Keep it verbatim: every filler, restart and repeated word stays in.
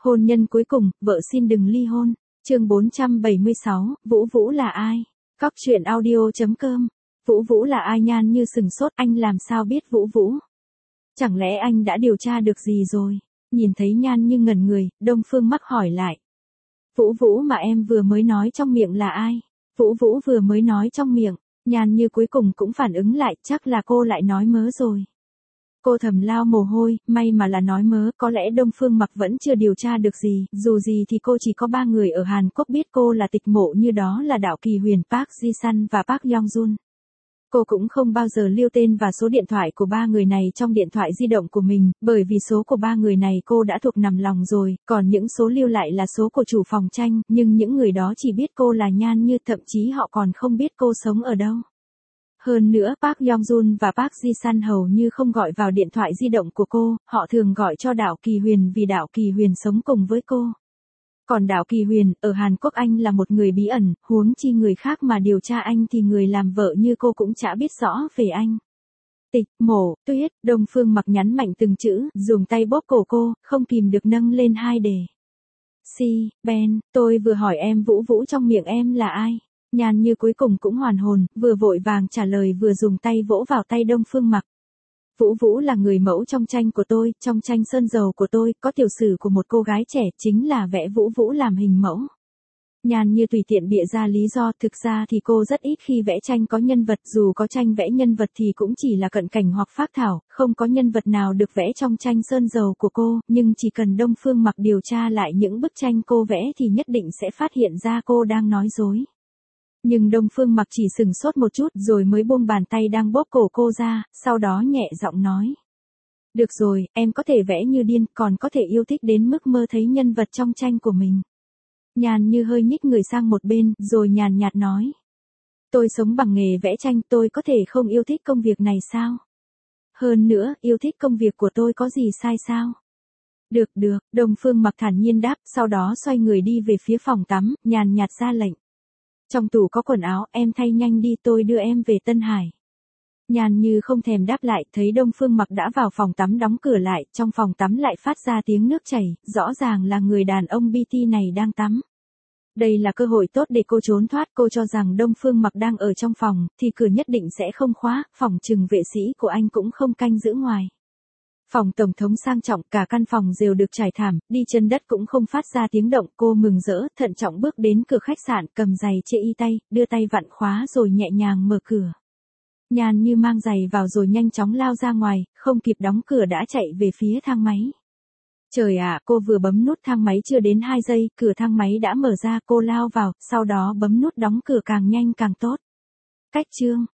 Hôn nhân cuối cùng, vợ xin đừng ly hôn. Chương bốn trăm bảy mươi sáu, Vũ Vũ là ai? Cóc truyện audio chấm com. Vũ Vũ là ai? Nhan Như sừng sốt, anh làm sao biết Vũ Vũ? Chẳng lẽ anh đã điều tra được gì rồi? Nhìn thấy Nhan Như ngẩn người, Đông Phương Mắc hỏi lại. Vũ Vũ mà em vừa mới nói trong miệng là ai? Vũ Vũ vừa mới nói trong miệng. Nhan Như cuối cùng cũng phản ứng lại, chắc là cô lại nói mớ rồi. Cô thầm lao mồ hôi, may mà là nói mớ, có lẽ Đông Phương Mặc vẫn chưa điều tra được gì, dù gì thì cô chỉ có ba người ở Hàn Quốc biết cô là tịch mộ, như đó là Đạo Kỳ Huyền, Park Ji Sun và Park Yong Jun. Cô cũng không bao giờ lưu tên và số điện thoại của ba người này trong điện thoại di động của mình, bởi vì số của ba người này cô đã thuộc nằm lòng rồi, còn những số lưu lại là số của chủ phòng tranh, nhưng những người đó chỉ biết cô là Nhan Như, thậm chí họ còn không biết cô sống ở đâu. Hơn nữa, Park Yong Jun và Park Ji Sun hầu như không gọi vào điện thoại di động của cô, họ thường gọi cho Đạo Kỳ Huyền vì Đạo Kỳ Huyền sống cùng với cô. Còn Đạo Kỳ Huyền, ở Hàn Quốc anh là một người bí ẩn, huống chi người khác mà điều tra anh thì người làm vợ như cô cũng chả biết rõ về anh. Tịch, mộ, tuyết, Đông Phương Mặc nhắn mạnh từng chữ, dùng tay bóp cổ cô, không kìm được nâng lên hai đề. Si, Ben, tôi vừa hỏi em Vũ Vũ trong miệng em là ai? Nhan Như cuối cùng cũng hoàn hồn, vừa vội vàng trả lời vừa dùng tay vỗ vào tay Đông Phương Mặc. Vũ Vũ là người mẫu trong tranh của tôi, trong tranh sơn dầu của tôi, có tiểu sử của một cô gái trẻ, chính là vẽ Vũ Vũ làm hình mẫu. Nhan Như tùy tiện bịa ra lý do, thực ra thì cô rất ít khi vẽ tranh có nhân vật, dù có tranh vẽ nhân vật thì cũng chỉ là cận cảnh hoặc phác thảo, không có nhân vật nào được vẽ trong tranh sơn dầu của cô, nhưng chỉ cần Đông Phương Mặc điều tra lại những bức tranh cô vẽ thì nhất định sẽ phát hiện ra cô đang nói dối. Nhưng Đông Phương Mặc chỉ sừng sốt một chút rồi mới buông bàn tay đang bóp cổ cô ra, sau đó nhẹ giọng nói. Được rồi, em có thể vẽ như điên, còn có thể yêu thích đến mức mơ thấy nhân vật trong tranh của mình. Nhan Như hơi nhích người sang một bên, rồi nhàn nhạt nói. Tôi sống bằng nghề vẽ tranh, tôi có thể không yêu thích công việc này sao? Hơn nữa, yêu thích công việc của tôi có gì sai sao? Được được, Đông Phương Mặc thản nhiên đáp, sau đó xoay người đi về phía phòng tắm, nhàn nhạt ra lệnh. Trong tủ có quần áo, em thay nhanh đi, tôi đưa em về Tân Hải. Nhan Như không thèm đáp lại, thấy Đông Phương Mặc đã vào phòng tắm đóng cửa lại, trong phòng tắm lại phát ra tiếng nước chảy, rõ ràng là người đàn ông bê tê này đang tắm. Đây là cơ hội tốt để cô trốn thoát, cô cho rằng Đông Phương Mặc đang ở trong phòng, thì cửa nhất định sẽ không khóa, phòng trừng vệ sĩ của anh cũng không canh giữ ngoài. Phòng tổng thống sang trọng, cả căn phòng đều được trải thảm, đi chân đất cũng không phát ra tiếng động, cô mừng rỡ, thận trọng bước đến cửa khách sạn, cầm giày chê y tay, đưa tay vặn khóa rồi nhẹ nhàng mở cửa. Nhan Như mang giày vào rồi nhanh chóng lao ra ngoài, không kịp đóng cửa đã chạy về phía thang máy. Trời ạ, cô vừa bấm nút thang máy chưa đến hai giây, cửa thang máy đã mở ra, cô lao vào, sau đó bấm nút đóng cửa càng nhanh càng tốt. Cách chương